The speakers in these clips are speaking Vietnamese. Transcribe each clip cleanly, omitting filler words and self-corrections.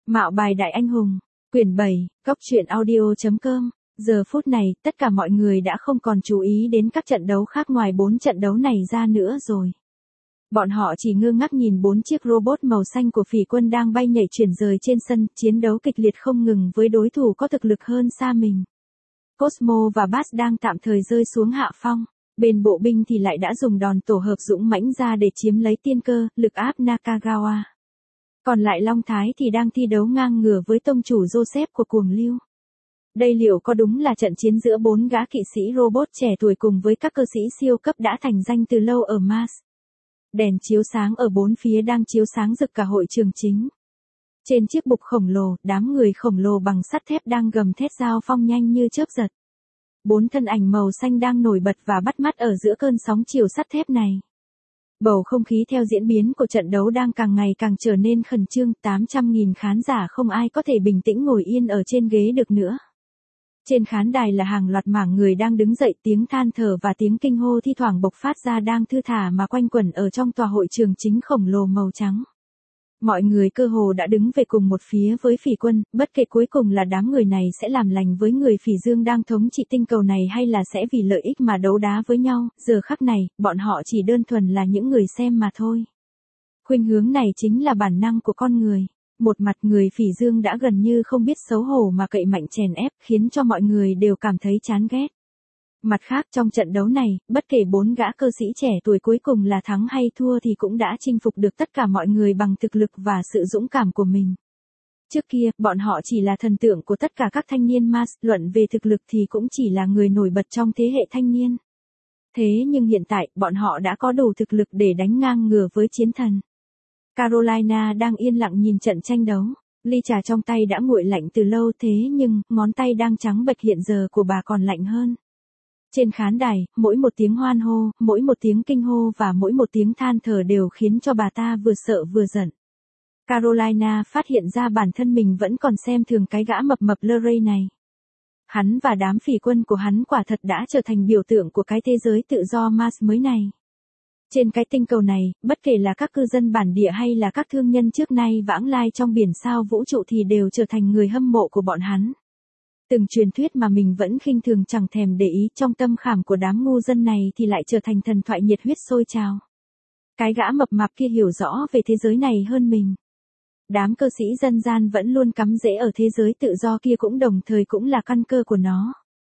Mạo bài đại anh hùng, quyển 7, góc truyện audio.com. Giờ phút này, tất cả mọi người đã không còn chú ý đến các trận đấu khác ngoài 4 trận đấu này ra nữa rồi. Bọn họ chỉ ngơ ngác nhìn 4 chiếc robot màu xanh của phỉ quân đang bay nhảy chuyển rời trên sân, chiến đấu kịch liệt không ngừng với đối thủ có thực lực hơn xa mình. Cosmo và Bass đang tạm thời rơi xuống hạ phong. Bên bộ binh thì lại đã dùng đòn tổ hợp dũng mãnh ra để chiếm lấy tiên cơ, lực áp Nakagawa. Còn lại Long Thái thì đang thi đấu ngang ngửa với tông chủ Joseph của Cuồng Lưu. Đây liệu có đúng là trận chiến giữa 4 gã kỵ sĩ robot trẻ tuổi cùng với các cơ sĩ siêu cấp đã thành danh từ lâu ở Mars? Đèn chiếu sáng ở bốn phía đang chiếu sáng rực cả hội trường chính. Trên chiếc bục khổng lồ, đám người khổng lồ bằng sắt thép đang gầm thét giao phong nhanh như chớp giật. 4 thân ảnh màu xanh đang nổi bật và bắt mắt ở giữa cơn sóng chiều sắt thép này. Bầu không khí theo diễn biến của trận đấu đang càng ngày càng trở nên khẩn trương, 800.000 khán giả không ai có thể bình tĩnh ngồi yên ở trên ghế được nữa. Trên khán đài là hàng loạt mảng người đang đứng dậy, tiếng than thở và tiếng kinh hô thi thoảng bộc phát ra đang thư thả mà quanh quẩn ở trong tòa hội trường chính khổng lồ màu trắng. Mọi người cơ hồ đã đứng về cùng một phía với phỉ quân, bất kể cuối cùng là đám người này sẽ làm lành với người phỉ dương đang thống trị tinh cầu này hay là sẽ vì lợi ích mà đấu đá với nhau, giờ khắc này, bọn họ chỉ đơn thuần là những người xem mà thôi. Khuynh hướng này chính là bản năng của con người. Một mặt người phỉ dương đã gần như không biết xấu hổ mà cậy mạnh chèn ép khiến cho mọi người đều cảm thấy chán ghét. Mặt khác trong trận đấu này, bất kể 4 gã cơ sĩ trẻ tuổi cuối cùng là thắng hay thua thì cũng đã chinh phục được tất cả mọi người bằng thực lực và sự dũng cảm của mình. Trước kia, bọn họ chỉ là thần tượng của tất cả các thanh niên Mars, luận về thực lực thì cũng chỉ là người nổi bật trong thế hệ thanh niên. Thế nhưng hiện tại, bọn họ đã có đủ thực lực để đánh ngang ngửa với chiến thần. Carolina đang yên lặng nhìn trận tranh đấu. Ly trà trong tay đã nguội lạnh từ lâu thế nhưng, ngón tay đang trắng bệch hiện giờ của bà còn lạnh hơn. Trên khán đài, mỗi một tiếng hoan hô, mỗi một tiếng kinh hô và mỗi một tiếng than thở đều khiến cho bà ta vừa sợ vừa giận. Carolina phát hiện ra bản thân mình vẫn còn xem thường cái gã mập mập Luray này. Hắn và đám phỉ quân của hắn quả thật đã trở thành biểu tượng của cái thế giới tự do Mars mới này. Trên cái tinh cầu này, bất kể là các cư dân bản địa hay là các thương nhân trước nay vãng lai trong biển sao vũ trụ thì đều trở thành người hâm mộ của bọn hắn. Từng truyền thuyết mà mình vẫn khinh thường chẳng thèm để ý trong tâm khảm của đám ngu dân này thì lại trở thành thần thoại nhiệt huyết sôi trào. Cái gã mập mạp kia hiểu rõ về thế giới này hơn mình. Đám cơ sĩ dân gian vẫn luôn cắm rễ ở thế giới tự do kia cũng đồng thời cũng là căn cơ của nó.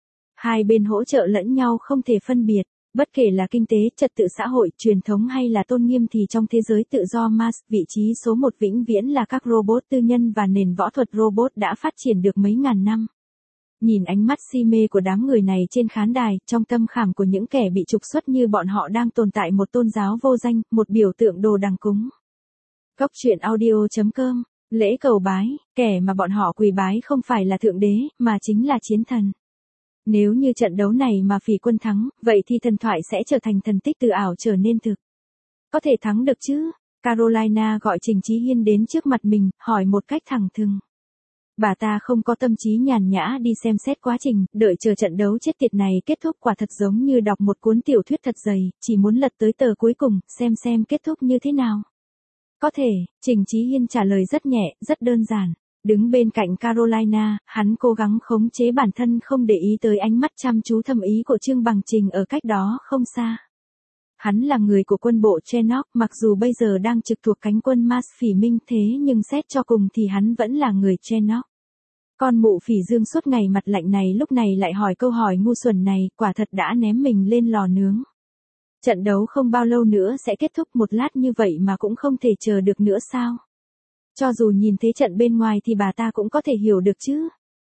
Hai bên hỗ trợ lẫn nhau không thể phân biệt. Bất kể là kinh tế, trật tự xã hội, truyền thống hay là tôn nghiêm thì trong thế giới tự do Mars, vị trí số 1 vĩnh viễn là các robot tư nhân và nền võ thuật robot đã phát triển được mấy ngàn năm. Nhìn ánh mắt si mê của đám người này trên khán đài, trong tâm khảm của những kẻ bị trục xuất như bọn họ đang tồn tại một tôn giáo vô danh, một biểu tượng đồ đằng cúng. Góc truyện audio.com, lễ cầu bái, kẻ mà bọn họ quỳ bái không phải là thượng đế, mà chính là chiến thần. Nếu như trận đấu này mà phỉ quân thắng, vậy thì thần thoại sẽ trở thành thần tích từ ảo trở nên thực. Có thể thắng được chứ? Carolina gọi Trình Chí Hiên đến trước mặt mình, hỏi một cách thẳng thừng. Bà ta không có tâm trí nhàn nhã đi xem xét quá trình, đợi chờ trận đấu chết tiệt này kết thúc quả thật giống như đọc một cuốn tiểu thuyết thật dày, chỉ muốn lật tới tờ cuối cùng, xem kết thúc như thế nào. Có thể, Trình Chí Hiên trả lời rất nhẹ, rất đơn giản. Đứng bên cạnh Carolina, hắn cố gắng khống chế bản thân không để ý tới ánh mắt chăm chú thâm ý của Trương Bằng Trình ở cách đó không xa. Hắn là người của quân bộ Chenock, mặc dù bây giờ đang trực thuộc cánh quân Mars phỉ minh thế nhưng xét cho cùng thì hắn vẫn là người Chenock. Con mụ phỉ dương suốt ngày mặt lạnh này lúc này lại hỏi câu hỏi ngu xuẩn này, quả thật đã ném mình lên lò nướng. Trận đấu không bao lâu nữa sẽ kết thúc, một lát như vậy mà cũng không thể chờ được nữa sao? Cho dù nhìn thế trận bên ngoài thì bà ta cũng có thể hiểu được chứ.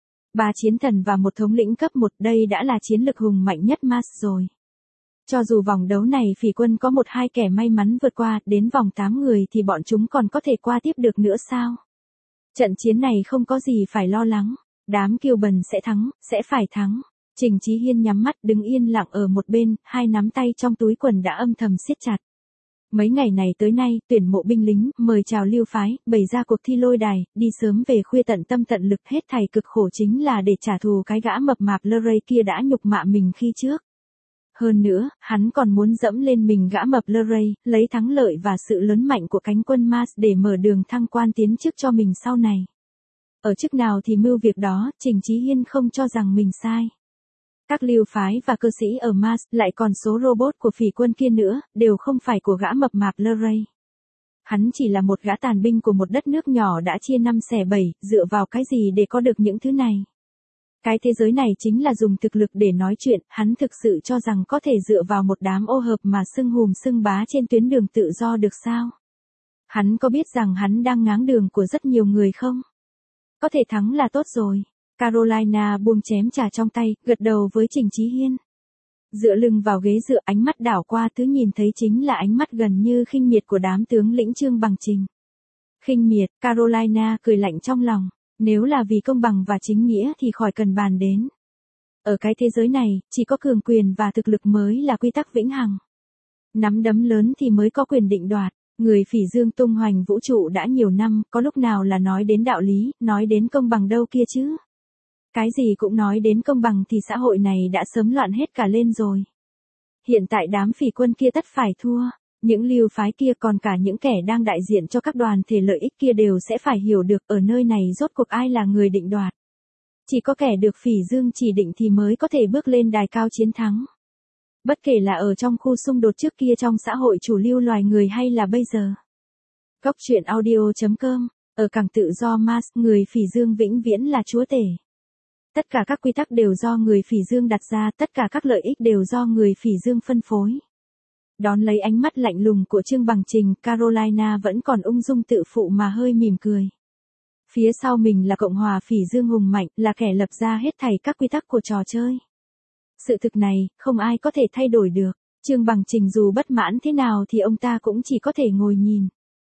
3 chiến thần và một thống lĩnh cấp 1, đây đã là chiến lực hùng mạnh nhất Mars rồi. Cho dù vòng đấu này phỉ quân có 1-2 kẻ may mắn vượt qua, đến vòng 8 người thì bọn chúng còn có thể qua tiếp được nữa sao? Trận chiến này không có gì phải lo lắng. Đám kiêu bần sẽ thắng, sẽ phải thắng. Trình Chí Hiên nhắm mắt đứng yên lặng ở một bên, hai nắm tay trong túi quần đã âm thầm siết chặt. Mấy ngày này tới nay, tuyển mộ binh lính, mời chào lưu phái, bày ra cuộc thi lôi đài, đi sớm về khuya tận tâm tận lực, hết thảy cực khổ chính là để trả thù cái gã mập mạp Luray kia đã nhục mạ mình khi trước. Hơn nữa, hắn còn muốn dẫm lên mình gã mập Luray, lấy thắng lợi và sự lớn mạnh của cánh quân Mars để mở đường thăng quan tiến chức cho mình sau này. Ở chức nào thì mưu việc đó, Trình Chí Hiên không cho rằng mình sai. Các lưu phái và cơ sĩ ở Mars, lại còn số robot của phỉ quân kia nữa, đều không phải của gã mập mạp Luray. Hắn chỉ là một gã tàn binh của một đất nước nhỏ đã chia năm xẻ bảy, dựa vào cái gì để có được những thứ này? Cái thế giới này chính là dùng thực lực để nói chuyện, hắn thực sự cho rằng có thể dựa vào một đám ô hợp mà xưng hùm xưng bá trên tuyến đường tự do được sao? Hắn có biết rằng hắn đang ngáng đường của rất nhiều người không? Có thể thắng là tốt rồi. Carolina buông chén trà trong tay, gật đầu với Trình Chí Hiên. Dựa lưng vào ghế dựa, ánh mắt đảo qua thứ nhìn thấy chính là ánh mắt gần như khinh miệt của đám tướng lĩnh Trương Bằng Trình. Khinh miệt, Carolina cười lạnh trong lòng. Nếu là vì công bằng và chính nghĩa thì khỏi cần bàn đến. Ở cái thế giới này, chỉ có cường quyền và thực lực mới là quy tắc vĩnh hằng. Nắm đấm lớn thì mới có quyền định đoạt. Người phỉ dương tung hoành vũ trụ đã nhiều năm, có lúc nào là nói đến đạo lý, nói đến công bằng đâu kia chứ. Cái gì cũng nói đến công bằng thì xã hội này đã sớm loạn hết cả lên rồi. Hiện tại đám phỉ quân kia tất phải thua. Những lưu phái kia còn cả những kẻ đang đại diện cho các đoàn thể lợi ích kia đều sẽ phải hiểu được ở nơi này rốt cuộc ai là người định đoạt. Chỉ có kẻ được phỉ dương chỉ định thì mới có thể bước lên đài cao chiến thắng. Bất kể là ở trong khu xung đột trước kia trong xã hội chủ lưu loài người hay là bây giờ. Góc truyện audio.com, ở cảng tự do Mars, người phỉ dương vĩnh viễn là chúa tể. Tất cả các quy tắc đều do người phỉ dương đặt ra, tất cả các lợi ích đều do người phỉ dương phân phối. Đón lấy ánh mắt lạnh lùng của Trương Bằng Trình, Carolina vẫn còn ung dung tự phụ mà hơi mỉm cười. Phía sau mình là Cộng hòa phỉ dương hùng mạnh, là kẻ lập ra hết thảy các quy tắc của trò chơi. Sự thực này, không ai có thể thay đổi được. Trương Bằng Trình dù bất mãn thế nào thì ông ta cũng chỉ có thể ngồi nhìn.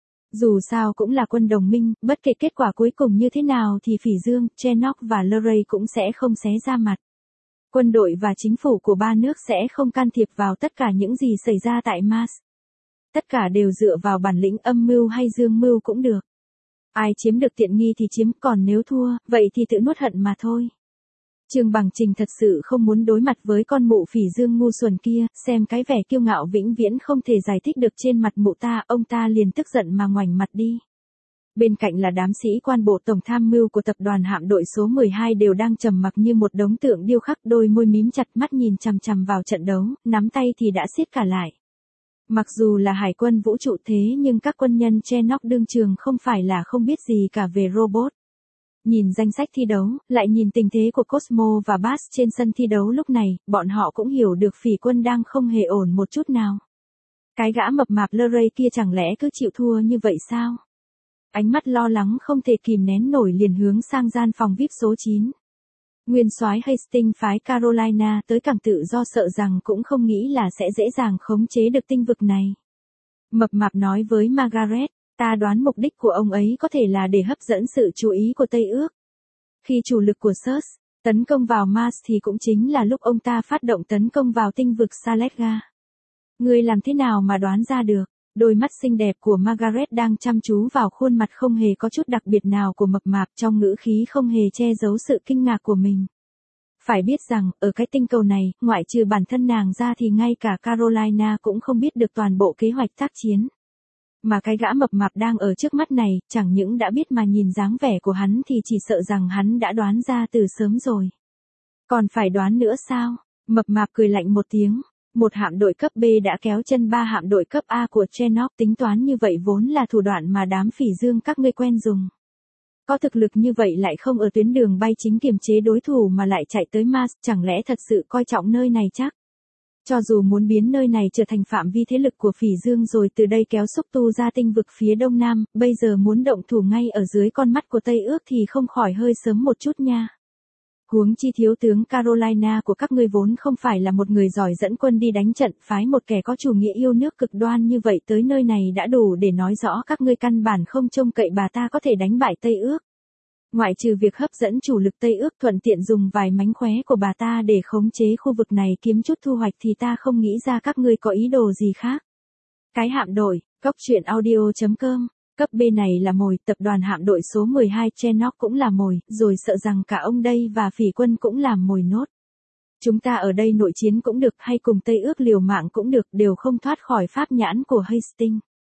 Dù sao cũng là quân đồng minh, bất kể kết quả cuối cùng như thế nào thì phỉ dương, Chenovh và Luray cũng sẽ không xé ra mặt. Quân đội và chính phủ của ba nước sẽ không can thiệp vào tất cả những gì xảy ra tại Mars. Tất cả đều dựa vào bản lĩnh âm mưu hay dương mưu cũng được. Ai chiếm được tiện nghi thì chiếm, còn nếu thua, vậy thì tự nuốt hận mà thôi. Trương Bằng Trình thật sự không muốn đối mặt với con mụ phỉ dương ngu xuẩn kia, xem cái vẻ kiêu ngạo vĩnh viễn không thể giải thích được trên mặt mụ ta, ông ta liền tức giận mà ngoảnh mặt đi. Bên cạnh là đám sĩ quan bộ tổng tham mưu của tập đoàn hạm đội số 12 đều đang trầm mặc như một đống tượng điêu khắc, đôi môi mím chặt, mắt nhìn chằm chằm vào trận đấu, nắm tay thì đã siết cả lại. Mặc dù là hải quân vũ trụ thế nhưng các quân nhân Chenovh đương trường không phải là không biết gì cả về robot. Nhìn danh sách thi đấu, lại nhìn tình thế của Cosmo và Bass trên sân thi đấu lúc này, bọn họ cũng hiểu được phỉ quân đang không hề ổn một chút nào. Cái gã mập mạp Luray kia chẳng lẽ cứ chịu thua như vậy sao? Ánh mắt lo lắng không thể kìm nén nổi liền hướng sang gian phòng VIP số 9. Nguyên soái Hastings phái Carolina tới cảng tự do sợ rằng cũng không nghĩ là sẽ dễ dàng khống chế được tinh vực này. Mập mạp nói với Margaret, ta đoán mục đích của ông ấy có thể là để hấp dẫn sự chú ý của Tây Ước. Khi chủ lực của Zeus tấn công vào Mars thì cũng chính là lúc ông ta phát động tấn công vào tinh vực Saletga. Ngươi làm thế nào mà đoán ra được? Đôi mắt xinh đẹp của Margaret đang chăm chú vào khuôn mặt không hề có chút đặc biệt nào của mập mạp, trong ngữ khí không hề che giấu sự kinh ngạc của mình. Phải biết rằng, ở cái tinh cầu này, ngoại trừ bản thân nàng ra thì ngay cả Carolina cũng không biết được toàn bộ kế hoạch tác chiến. Mà cái gã mập mạp đang ở trước mắt này, chẳng những đã biết mà nhìn dáng vẻ của hắn thì chỉ sợ rằng hắn đã đoán ra từ sớm rồi. Còn phải đoán nữa sao? Mập mạp cười lạnh một tiếng. Một hạm đội cấp B đã kéo chân 3 hạm đội cấp A của Chenovh, tính toán như vậy vốn là thủ đoạn mà đám phỉ dương các ngươi quen dùng. Có thực lực như vậy lại không ở tuyến đường bay chính kiềm chế đối thủ mà lại chạy tới Mars, chẳng lẽ thật sự coi trọng nơi này chắc? Cho dù muốn biến nơi này trở thành phạm vi thế lực của phỉ dương rồi từ đây kéo xúc tu ra tinh vực phía đông nam, bây giờ muốn động thủ ngay ở dưới con mắt của Tây Ước thì không khỏi hơi sớm một chút nha. Huống chi thiếu tướng Carolina của các ngươi vốn không phải là một người giỏi dẫn quân đi đánh trận, phái một kẻ có chủ nghĩa yêu nước cực đoan như vậy tới nơi này đã đủ để nói rõ các ngươi căn bản không trông cậy bà ta có thể đánh bại Tây Ước. Ngoại trừ việc hấp dẫn chủ lực Tây Ước thuận tiện dùng vài mánh khóe của bà ta để khống chế khu vực này kiếm chút thu hoạch thì ta không nghĩ ra các ngươi có ý đồ gì khác. Cái hạm đội, góc truyện audio.com. Cấp B này là mồi, tập đoàn hạm đội số 12 Chenovh cũng là mồi, rồi sợ rằng cả ông đây và phỉ quân cũng làm mồi nốt. Chúng ta ở đây nội chiến cũng được hay cùng Tây Ước liều mạng cũng được, đều không thoát khỏi pháp nhãn của Hastings.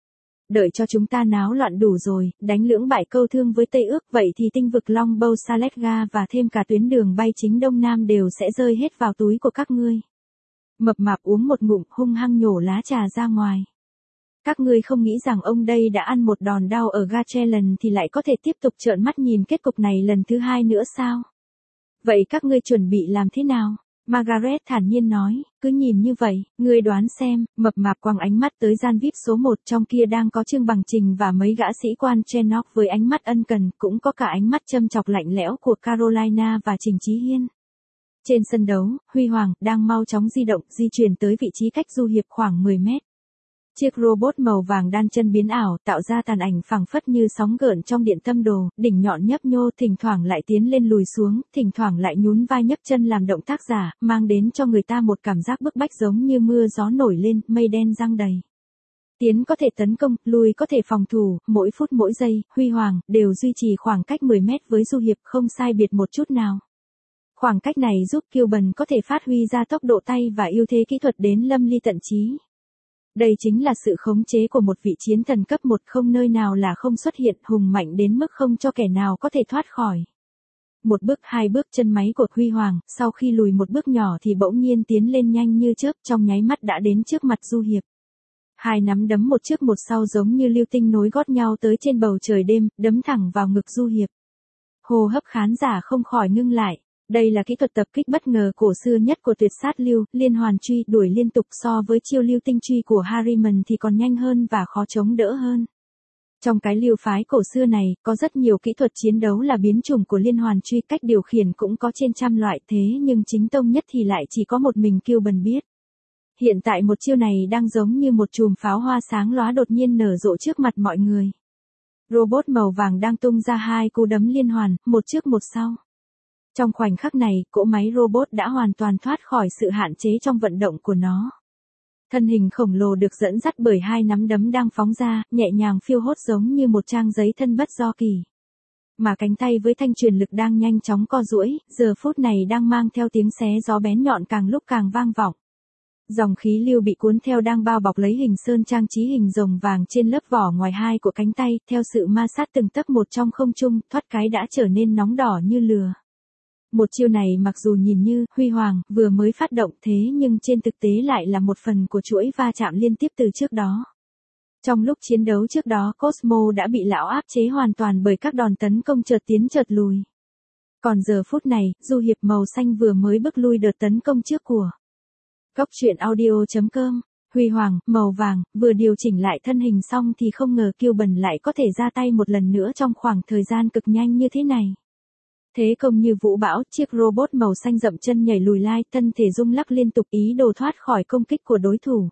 Đợi cho chúng ta náo loạn đủ rồi, đánh lưỡng bại câu thương với Tây Ước, vậy thì tinh vực Longbow Saletga và thêm cả tuyến đường bay chính Đông Nam đều sẽ rơi hết vào túi của các ngươi. Mập mạp uống một ngụm hung hăng nhổ lá trà ra ngoài. Các ngươi không nghĩ rằng ông đây đã ăn một đòn đau ở Gachelan thì lại có thể tiếp tục trợn mắt nhìn kết cục này lần thứ hai nữa sao? Vậy các ngươi chuẩn bị làm thế nào? Margaret thản nhiên nói, cứ nhìn như vậy, ngươi đoán xem. Mập mạp quăng ánh mắt tới gian VIP số 1, trong kia đang có Trương Bằng Trình và mấy gã sĩ quan Chenok với ánh mắt ân cần, cũng có cả ánh mắt châm chọc lạnh lẽo của Carolina và Trình Chí Hiên. Trên sân đấu, Huy Hoàng đang mau chóng di chuyển tới vị trí cách Du Hiệp khoảng 10 mét. Chiếc robot màu vàng đan chân biến ảo tạo ra tàn ảnh phẳng phất như sóng gợn trong điện tâm đồ, đỉnh nhọn nhấp nhô, thỉnh thoảng lại tiến lên lùi xuống, thỉnh thoảng lại nhún vai nhấc chân làm động tác giả, mang đến cho người ta một cảm giác bức bách giống như mưa gió nổi lên, mây đen giăng đầy. Tiến có thể tấn công, lùi có thể phòng thủ, mỗi phút mỗi giây, Huy Hoàng đều duy trì khoảng cách 10 mét với Du Hiệp, không sai biệt một chút nào. Khoảng cách này giúp Cuban có thể phát huy ra tốc độ tay và ưu thế kỹ thuật đến lâm ly tận trí. Đây chính là sự khống chế của một vị chiến thần cấp 1, không nơi nào là không xuất hiện, hùng mạnh đến mức không cho kẻ nào có thể thoát khỏi. Một bước hai bước chân máy của Huy Hoàng, sau khi lùi một bước nhỏ thì bỗng nhiên tiến lên nhanh như chớp, trong nháy mắt đã đến trước mặt Du Hiệp. Hai nắm đấm một trước một sau giống như lưu tinh nối gót nhau tới trên bầu trời đêm, đấm thẳng vào ngực Du Hiệp. Hô hấp khán giả không khỏi ngưng lại. Đây là kỹ thuật tập kích bất ngờ cổ xưa nhất của tuyệt sát lưu, liên hoàn truy, đuổi liên tục, so với chiêu lưu tinh truy của Harriman thì còn nhanh hơn và khó chống đỡ hơn. Trong cái lưu phái cổ xưa này, có rất nhiều kỹ thuật chiến đấu là biến chủng của liên hoàn truy, cách điều khiển cũng có trên trăm loại, thế nhưng chính tông nhất thì lại chỉ có một mình Cuban biết. Hiện tại một chiêu này đang giống như một chùm pháo hoa sáng lóa đột nhiên nở rộ trước mặt mọi người. Robot màu vàng đang tung ra hai cú đấm liên hoàn, một trước một sau. Trong khoảnh khắc này, cỗ máy robot đã hoàn toàn thoát khỏi sự hạn chế trong vận động của nó. Thân hình khổng lồ được dẫn dắt bởi hai nắm đấm đang phóng ra, nhẹ nhàng phiêu hốt giống như một trang giấy thân bất do kỳ. Mà cánh tay với thanh truyền lực đang nhanh chóng co duỗi, giờ phút này đang mang theo tiếng xé gió bén nhọn càng lúc càng vang vọng. Dòng khí lưu bị cuốn theo đang bao bọc lấy hình sơn trang trí hình rồng vàng trên lớp vỏ ngoài hai của cánh tay, theo sự ma sát từng tấc một trong không trung, thoát cái đã trở nên nóng đỏ như lửa. Một chiêu này mặc dù nhìn như Huy Hoàng vừa mới phát động, thế nhưng trên thực tế lại là một phần của chuỗi va chạm liên tiếp từ trước đó. Trong lúc chiến đấu trước đó, Cosmo đã bị lão áp chế hoàn toàn bởi các đòn tấn công chợt tiến chợt lùi. Còn giờ phút này, Du Hiệp màu xanh vừa mới bước lui đợt tấn công trước của Góc truyện audio.com. Huy Hoàng màu vàng vừa điều chỉnh lại thân hình xong thì không ngờ Cuban lại có thể ra tay một lần nữa trong khoảng thời gian cực nhanh như thế này. Thế công như vũ bão, chiếc robot màu xanh dậm chân nhảy lùi lai, thân thể rung lắc liên tục ý đồ thoát khỏi công kích của đối thủ.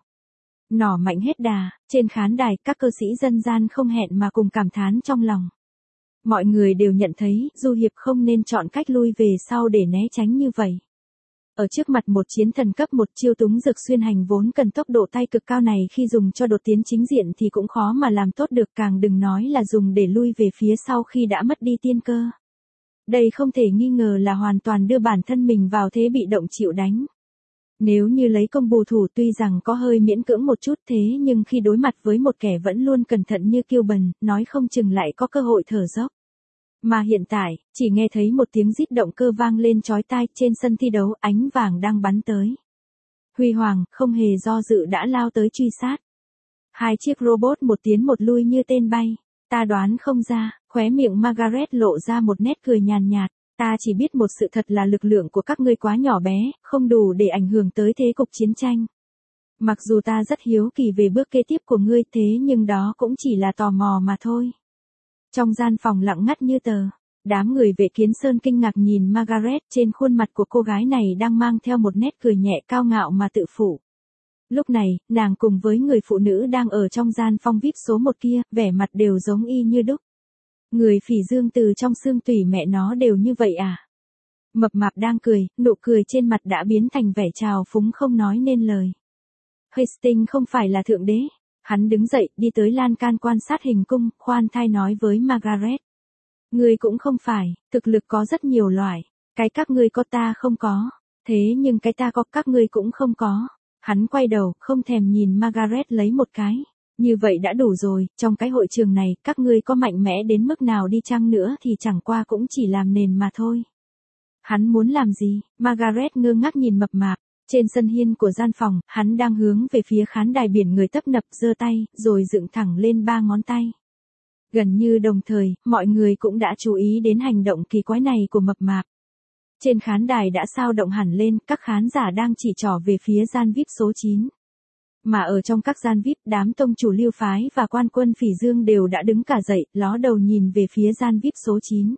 Nỏ mạnh hết đà, trên khán đài, các cơ sĩ dân gian không hẹn mà cùng cảm thán trong lòng. Mọi người đều nhận thấy, Du Hiệp không nên chọn cách lui về sau để né tránh như vậy. Ở trước mặt một chiến thần cấp 1, chiêu túng dực xuyên hành vốn cần tốc độ tay cực cao này khi dùng cho đột tiến chính diện thì cũng khó mà làm tốt được, càng đừng nói là dùng để lui về phía sau khi đã mất đi tiên cơ. Đây không thể nghi ngờ là hoàn toàn đưa bản thân mình vào thế bị động chịu đánh. Nếu như lấy công bù thủ tuy rằng có hơi miễn cưỡng một chút, thế nhưng khi đối mặt với một kẻ vẫn luôn cẩn thận như Cuban, nói không chừng lại có cơ hội thở dốc. Mà hiện tại, chỉ nghe thấy một tiếng rít động cơ vang lên chói tai, trên sân thi đấu, ánh vàng đang bắn tới. Huy Hoàng không hề do dự đã lao tới truy sát. Hai chiếc robot một tiến một lui như tên bay. Ta đoán không ra, khóe miệng Margaret lộ ra một nét cười nhàn nhạt. Ta chỉ biết một sự thật là lực lượng của các ngươi quá nhỏ bé, không đủ để ảnh hưởng tới thế cục chiến tranh. Mặc dù ta rất hiếu kỳ về bước kế tiếp của ngươi, thế nhưng đó cũng chỉ là tò mò mà thôi. Trong gian phòng lặng ngắt như tờ, đám người vệ kiến sơn kinh ngạc nhìn Margaret, trên khuôn mặt của cô gái này đang mang theo một nét cười nhẹ cao ngạo mà tự phụ. Lúc này, nàng cùng với người phụ nữ đang ở trong gian phong VIP số 1 kia, vẻ mặt đều giống y như đúc. Người Phỉ Dương từ trong xương tủy mẹ nó đều như vậy à? Mập mạp đang cười, nụ cười trên mặt đã biến thành vẻ trào phúng không nói nên lời. Hastings không phải là thượng đế. Hắn đứng dậy, đi tới lan can quan sát hình cung, khoan thai nói với Margaret. Ngươi cũng không phải, thực lực có rất nhiều loại. Cái các ngươi có ta không có. Thế nhưng cái ta có các ngươi cũng không có. Hắn quay đầu, không thèm nhìn Margaret lấy một cái. Như vậy đã đủ rồi, trong cái hội trường này, các ngươi có mạnh mẽ đến mức nào đi chăng nữa thì chẳng qua cũng chỉ làm nền mà thôi. Hắn muốn làm gì? Margaret ngơ ngác nhìn mập mạp. Trên sân hiên của gian phòng, hắn đang hướng về phía khán đài biển người tấp nập giơ tay, rồi dựng thẳng lên 3 ngón tay. Gần như đồng thời, mọi người cũng đã chú ý đến hành động kỳ quái này của mập mạp. Trên khán đài đã sao động hẳn lên, các khán giả đang chỉ trỏ về phía gian VIP số 9. Mà ở trong các gian VIP, đám tông chủ Lưu phái và quan quân Phỉ Dương đều đã đứng cả dậy, ló đầu nhìn về phía gian VIP số 9.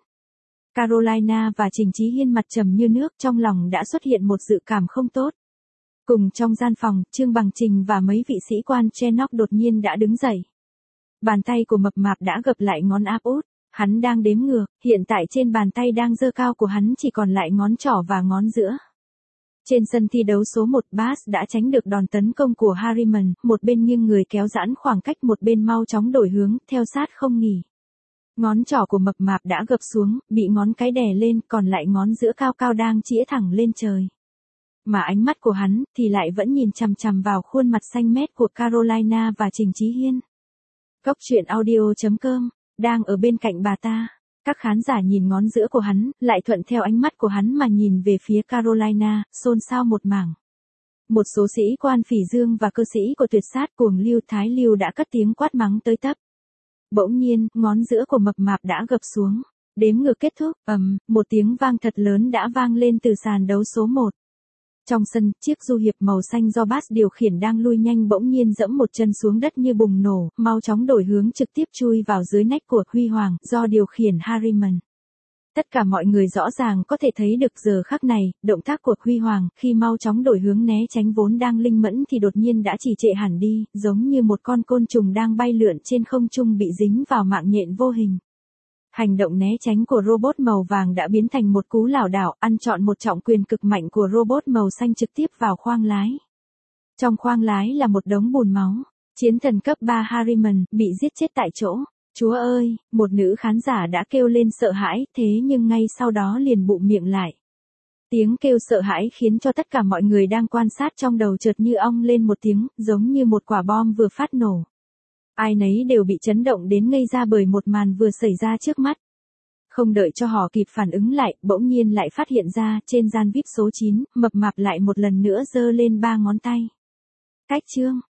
Carolina và Trình Chí Hiên mặt trầm như nước, trong lòng đã xuất hiện một dự cảm không tốt. Cùng trong gian phòng, Trương Bằng Trình và mấy vị sĩ quan Chenok đột nhiên đã đứng dậy. Bàn tay của mập mạp đã gập lại ngón áp út, hắn đang đếm ngược, hiện tại trên bàn tay đang giơ cao của hắn chỉ còn lại ngón trỏ và ngón giữa. Trên sân thi đấu số 1, Bass đã tránh được đòn tấn công của Harriman, một bên nghiêng người kéo giãn khoảng cách, một bên mau chóng đổi hướng, theo sát không nghỉ. Ngón trỏ của mập mạp đã gập xuống, bị ngón cái đè lên, còn lại ngón giữa cao cao đang chĩa thẳng lên trời. Mà ánh mắt của hắn thì lại vẫn nhìn chằm chằm vào khuôn mặt xanh mét của Carolina và Trình Chí Hiên. Cốc truyện audio.com, đang ở bên cạnh bà ta. Các khán giả nhìn ngón giữa của hắn, lại thuận theo ánh mắt của hắn mà nhìn về phía Carolina, xôn xao một mảng. Một số sĩ quan Phỉ Dương và cơ sĩ của tuyệt sát Cuồng Lưu Thái Lưu đã cất tiếng quát mắng tới tấp. Bỗng nhiên, ngón giữa của mập mạp đã gập xuống. Đếm ngược kết thúc, một tiếng vang thật lớn đã vang lên từ sàn đấu số 1. Trong sân, chiếc du hiệp màu xanh do Bass điều khiển đang lui nhanh bỗng nhiên dẫm một chân xuống đất như bùng nổ, mau chóng đổi hướng trực tiếp chui vào dưới nách của Huy Hoàng, do điều khiển Harriman. Tất cả mọi người rõ ràng có thể thấy được giờ khắc này, động tác của Huy Hoàng, khi mau chóng đổi hướng né tránh vốn đang linh mẫn thì đột nhiên đã trì trệ hẳn đi, giống như một con côn trùng đang bay lượn trên không trung bị dính vào mạng nhện vô hình. Hành động né tránh của robot màu vàng đã biến thành một cú lảo đảo, ăn trọn một trọng quyền cực mạnh của robot màu xanh trực tiếp vào khoang lái. Trong khoang lái là một đống bùn máu. Chiến thần cấp 3 Harriman bị giết chết tại chỗ. Chúa ơi, một nữ khán giả đã kêu lên sợ hãi, thế nhưng ngay sau đó liền bụm miệng lại. Tiếng kêu sợ hãi khiến cho tất cả mọi người đang quan sát trong đầu chợt như ong lên một tiếng, giống như một quả bom vừa phát nổ. Ai nấy đều bị chấn động đến ngây ra bởi một màn vừa xảy ra trước mắt. Không đợi cho họ kịp phản ứng lại, bỗng nhiên lại phát hiện ra, trên gian VIP số 9, mập mạp lại một lần nữa giơ lên 3 ngón tay. Cách chương.